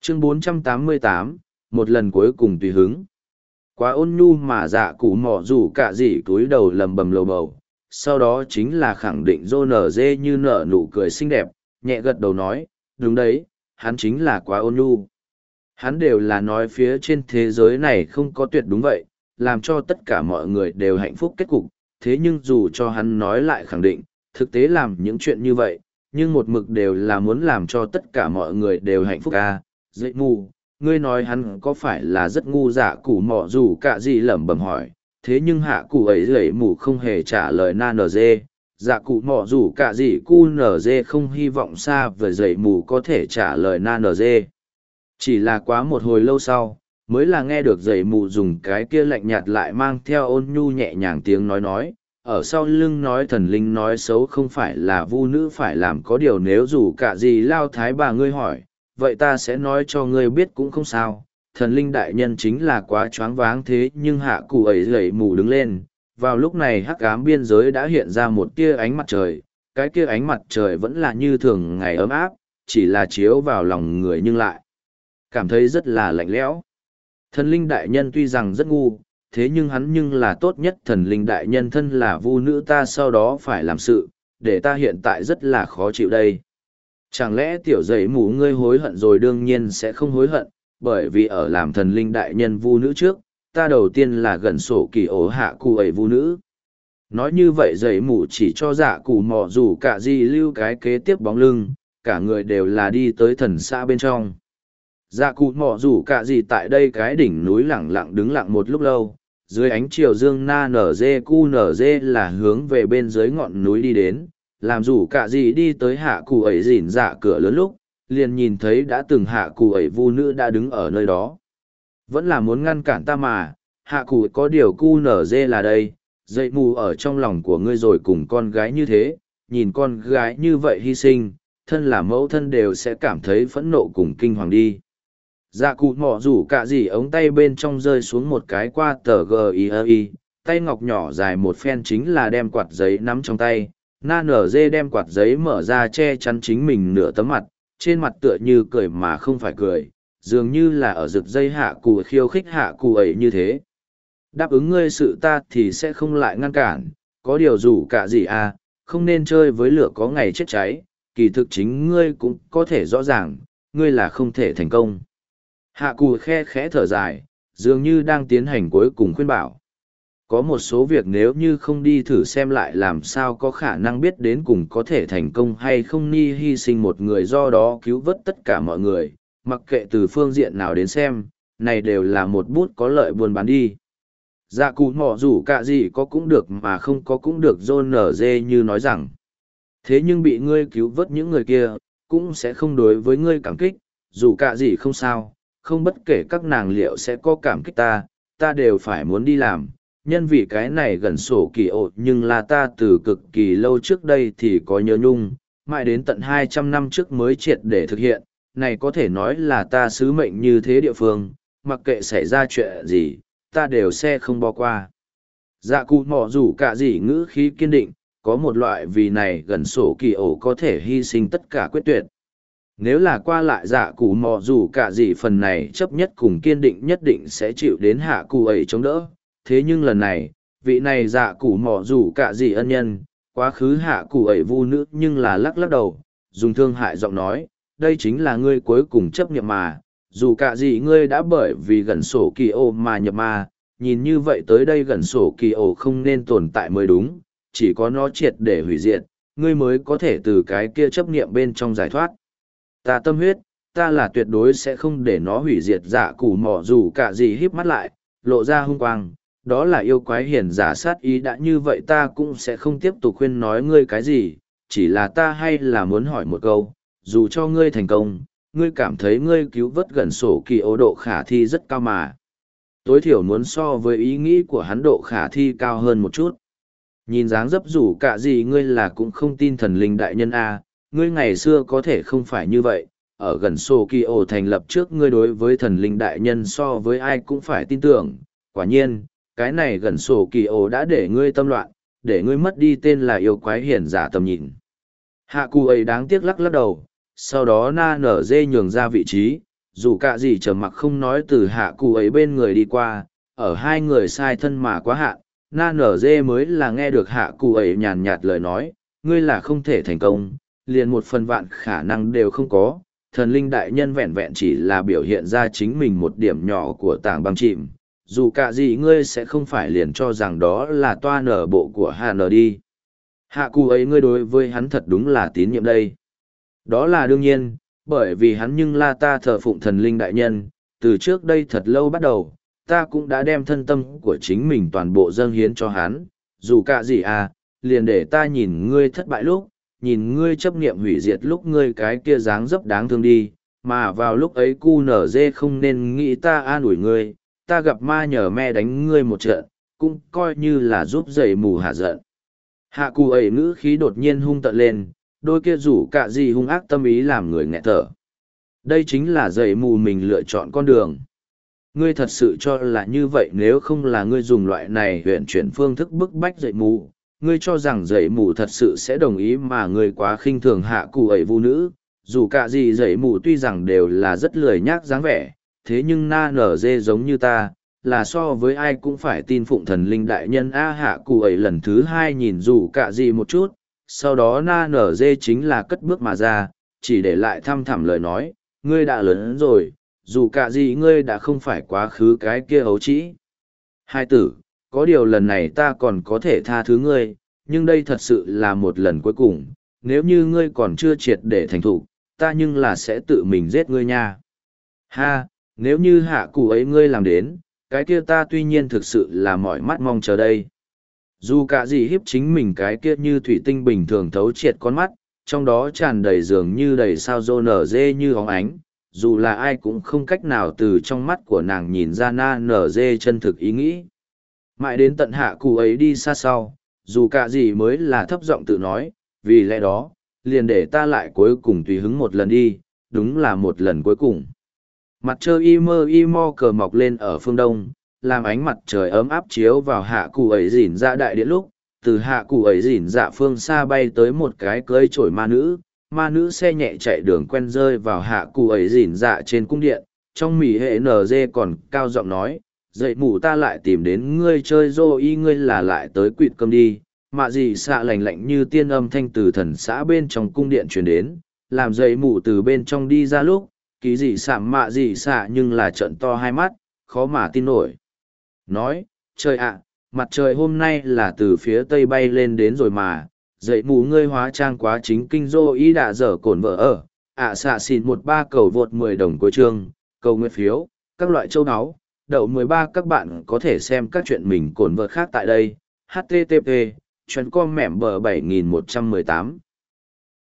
Chương 488, một lần cuối cùng tùy hứng. Quá ôn nhu mà dạ cụ mỏ rủ cả gì cúi đầu lầm bầm lầu bầu, sau đó chính là khẳng định dô nở dê như nở nụ cười xinh đẹp, nhẹ gật đầu nói, đúng đấy, hắn chính là quá ôn nhu. Hắn đều là nói phía trên thế giới này không có tuyệt đúng vậy, làm cho tất cả mọi người đều hạnh phúc kết cục, thế nhưng dù cho hắn nói lại khẳng định, thực tế làm những chuyện như vậy, nhưng một mực đều là muốn làm cho tất cả mọi người đều hạnh phúc à, dậy mù. Ngươi nói hắn có phải là rất ngu dạ cụ mọ dù cả gì lẩm bẩm hỏi, thế nhưng hạ cụ ấy dậy mù không hề trả lời na nở dê, dạ cụ mọ dù cả gì cu nở dê không hy vọng xa về dậy mù có thể trả lời na nở dê. Chỉ là quá một hồi lâu sau, mới là nghe được dậy mù dùng cái kia lạnh nhạt lại mang theo ôn nhu nhẹ nhàng tiếng nói, ở sau lưng nói thần linh nói xấu không phải là vu nữ phải làm có điều nếu dù cả gì lao thái bà ngươi hỏi, vậy ta sẽ nói cho ngươi biết cũng không sao, thần linh đại nhân chính là quá choáng váng thế nhưng hạ cụ ấy dậy mù đứng lên, vào lúc này hắc ám biên giới đã hiện ra một tia ánh mặt trời, cái kia ánh mặt trời vẫn là như thường ngày ấm áp, chỉ là chiếu vào lòng người nhưng lại cảm thấy rất là lạnh lẽo. Thần linh đại nhân tuy rằng rất ngu, thế nhưng hắn nhưng là tốt nhất thần linh đại nhân thân là vu nữ ta sau đó phải làm sự, để ta hiện tại rất là khó chịu đây. Chẳng lẽ tiểu dậy mù ngươi hối hận rồi đương nhiên sẽ không hối hận, bởi vì ở làm thần linh đại nhân vu nữ trước, ta đầu tiên là gần sổ kỳ ổ hạ cụ ấy vu nữ. Nói như vậy dậy mù chỉ cho dạ cụ mò dù cả gì lưu cái kế tiếp bóng lưng, cả người đều là đi tới thần xã bên trong. Dạ cụ mò dù cả gì tại đây cái đỉnh núi lặng lặng đứng lặng một lúc lâu, dưới ánh chiều dương na nở dê cu nở dê là hướng về bên dưới ngọn núi đi đến, làm dù cả gì đi tới hạ cụ ấy dỉn dạ cửa lớn lúc, liền nhìn thấy đã từng hạ cụ ấy vu nữ đã đứng ở nơi đó. Vẫn là muốn ngăn cản ta mà, hạ cụ có điều cu nở dê là đây, dậy mù ở trong lòng của ngươi rồi cùng con gái như thế, nhìn con gái như vậy hy sinh, thân là mẫu thân đều sẽ cảm thấy phẫn nộ cùng kinh hoàng đi. Dạ cụ mỏ rủ cả gì ống tay bên trong rơi xuống một cái qua tờ GII, tay ngọc nhỏ dài một phen chính là đem quạt giấy nắm trong tay, na nở dê đem quạt giấy mở ra che chắn chính mình nửa tấm mặt, trên mặt tựa như cười mà không phải cười, dường như là ở rực dây hạ cụ khiêu khích hạ cụ ấy như thế. Đáp ứng ngươi sự ta thì sẽ không lại ngăn cản, có điều rủ cả gì à, không nên chơi với lửa có ngày chết cháy, kỳ thực chính ngươi cũng có thể rõ ràng, ngươi là không thể thành công. Hạ cụ khe khẽ thở dài, dường như đang tiến hành cuối cùng khuyên bảo. Có một số việc nếu như không đi thử xem lại làm sao có khả năng biết đến cùng có thể thành công hay không ni hy sinh một người do đó cứu vớt tất cả mọi người, mặc kệ từ phương diện nào đến xem, này đều là một bút có lợi buôn bán đi. Dạ cụ mỏ rủ cả gì có cũng được mà không có cũng được John nở dê như nói rằng. Thế nhưng bị ngươi cứu vớt những người kia, cũng sẽ không đối với ngươi cảm kích, dù cả gì không sao, không bất kể các nàng liệu sẽ có cảm kích ta đều phải muốn đi làm. Nhân vì cái này gần sổ kỳ ột nhưng là ta từ cực kỳ lâu trước đây thì có nhớ nhung, mãi đến tận 200 năm trước mới triệt để thực hiện, này có thể nói là ta sứ mệnh như thế địa phương, mặc kệ xảy ra chuyện gì, ta đều sẽ không bỏ qua. Dạ cụ mỏ rủ cả gì ngữ khí kiên định, có một loại vì này gần sổ kỳ ổ có thể hy sinh tất cả quyết tuyệt. Nếu là qua lại dạ cụ mò dù cả gì phần này chấp nhất cùng kiên định nhất định sẽ chịu đến hạ cụ ấy chống đỡ. Thế nhưng lần này, vị này dạ cụ mò dù cả gì ân nhân, quá khứ hạ cụ ấy vu nữ nhưng là lắc lắc đầu, dùng thương hại giọng nói, đây chính là ngươi cuối cùng chấp nhận mà, dù cả gì ngươi đã bởi vì gần sổ kỳ ô mà nhập ma, nhìn như vậy tới đây gần sổ kỳ ô không nên tồn tại mới đúng, chỉ có nó triệt để hủy diệt, ngươi mới có thể từ cái kia chấp niệm bên trong giải thoát. Ta tâm huyết, ta là tuyệt đối sẽ không để nó hủy diệt dạ cụ mỏ dù cả gì híp mắt lại, lộ ra hung quang, đó là yêu quái hiền giả sát ý đã như vậy ta cũng sẽ không tiếp tục khuyên nói ngươi cái gì, chỉ là ta hay là muốn hỏi một câu, dù cho ngươi thành công, ngươi cảm thấy ngươi cứu vớt gần sổ kỳ ố độ khả thi rất cao mà. Tối thiểu muốn so với ý nghĩ của hắn độ khả thi cao hơn một chút. Nhìn dáng dấp rủ cả gì ngươi là cũng không tin thần linh đại nhân a. Ngươi ngày xưa có thể không phải như vậy, ở gần sổ kỳ ổ thành lập trước ngươi đối với thần linh đại nhân so với ai cũng phải tin tưởng, quả nhiên, cái này gần sổ kỳ ổ đã để ngươi tâm loạn, để ngươi mất đi tên là yêu quái hiền giả tầm nhìn. Hạ cụ ấy đáng tiếc lắc lắc đầu, sau đó na nở dê nhường ra vị trí, dù cả gì trầm mặc không nói từ hạ cụ ấy bên người đi qua, ở hai người sai thân mà quá hạn, na nở dê mới là nghe được hạ cụ ấy nhàn nhạt lời nói, ngươi là không thể thành công, liền một phần vạn khả năng đều không có, thần linh đại nhân vẹn vẹn chỉ là biểu hiện ra chính mình một điểm nhỏ của tảng băng chìm, dù cả gì ngươi sẽ không phải liền cho rằng đó là toa nở bộ của hà nở đi. Hạ cụ ấy ngươi đối với hắn thật đúng là tín nhiệm đây. Đó là đương nhiên, bởi vì hắn nhưng là ta thờ phụng thần linh đại nhân, từ trước đây thật lâu bắt đầu, ta cũng đã đem thân tâm của chính mình toàn bộ dâng hiến cho hắn, dù cả gì à, liền để ta nhìn ngươi thất bại lúc, nhìn ngươi chấp niệm hủy diệt lúc ngươi cái kia dáng dấp đáng thương đi, mà vào lúc ấy cu nở dê không nên nghĩ ta an ủi ngươi, ta gặp ma nhờ me đánh ngươi một trận, cũng coi như là giúp dậy mù hạ giận. Hạ cụ ấy ngữ khí đột nhiên hung tợn lên, đôi kia rủ cả gì hung ác tâm ý làm người nghẹt thở. Đây chính là dậy mù mình lựa chọn con đường. Ngươi thật sự cho là như vậy nếu không là ngươi dùng loại này huyện chuyển phương thức bức bách dậy mù, ngươi cho rằng dậy mù thật sự sẽ đồng ý mà ngươi quá khinh thường hạ cụ ấy vu nữ, dù cả gì dậy mù tuy rằng đều là rất lười nhác dáng vẻ, thế nhưng na nở dê giống như ta, là so với ai cũng phải tin phụng thần linh đại nhân a hạ cụ ấy lần thứ hai nhìn dù cả gì một chút, sau đó na nở dê chính là cất bước mà ra, chỉ để lại thăm thẳm lời nói, ngươi đã lớn rồi, dù cả gì ngươi đã không phải quá khứ cái kia ấu trĩ. Hai tử, có điều lần này ta còn có thể tha thứ ngươi, nhưng đây thật sự là một lần cuối cùng, nếu như ngươi còn chưa triệt để thành thục, ta nhưng là sẽ tự mình giết ngươi nha. Ha, nếu như hạ cụ ấy ngươi làm đến, cái kia ta tuy nhiên thực sự là mỏi mắt mong chờ đây. Dù cả gì hiếp chính mình cái kia như thủy tinh bình thường thấu triệt con mắt, trong đó tràn đầy dường như đầy sao rô nở dê như óng ánh, dù là ai cũng không cách nào từ trong mắt của nàng nhìn ra na nở dê chân thực ý nghĩ. Mãi đến tận hạ cụ ấy đi xa sau, dù cả gì mới là thấp giọng tự nói, vì lẽ đó, liền để ta lại cuối cùng tùy hứng một lần đi, đúng là một lần cuối cùng. Mặt trời y mo cờ mọc lên ở phương đông, làm ánh mặt trời ấm áp chiếu vào hạ cụ ấy dỉn ra đại điện lúc, từ hạ cụ ấy dỉn dạ phương xa bay tới một cái cưới trổi ma nữ xe nhẹ chạy đường quen rơi vào hạ cụ ấy dỉn dạ trên cung điện, trong mỉ hệ NG còn cao giọng nói, dậy mù ta lại tìm đến ngươi chơi dô y ngươi là lại tới quỵt cơm đi, mạ gì xạ lành lạnh như tiên âm thanh từ thần xã bên trong cung điện truyền đến, làm dậy mù từ bên trong đi ra lúc, ký gì sạm mạ gì xạ nhưng là trận to hai mắt, khó mà tin nổi. Nói, trời ạ, mặt trời hôm nay là từ phía tây bay lên đến rồi mà, dậy mù ngươi hóa trang quá chính kinh dô y đã dở cổn vợ ở, xạ xịn 13 cầu vượt 10 đồng cuối chương, cầu nguyện phiếu, các loại châu áo, đậu 13 các bạn có thể xem các chuyện mình cổn vợ khác tại đây, http, chuyến com mẻm bờ 7118.